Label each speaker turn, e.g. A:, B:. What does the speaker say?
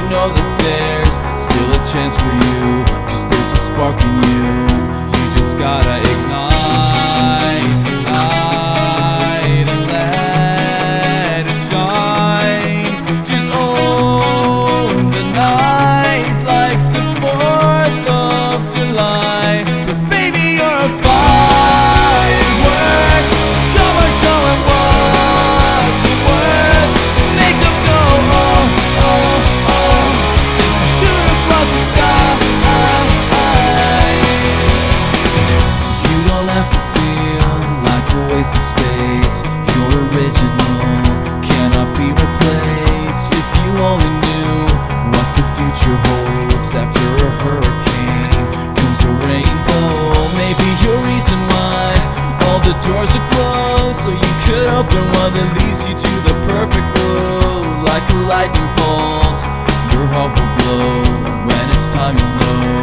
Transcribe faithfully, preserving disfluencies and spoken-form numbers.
A: know that there's still a chance for you, 'cause there's a spark in you. You just gotta ignite the light and let it shine. Just own the night like the fourth of July. 'Cause baby, you're a firework. Come on, show 'em what you're worth. Make them go, oh, oh, oh. As you shoot across the sky. You don't have to feel like a waste of space. You're original, cannot be replaced. If you only knew what the future holds. After a hurricane comes a rainbow. Maybe your reason why all the doors are closed, so you could open one that leads you to the perfect road. Like a lightning bolt, your heart will blow when it's time you know.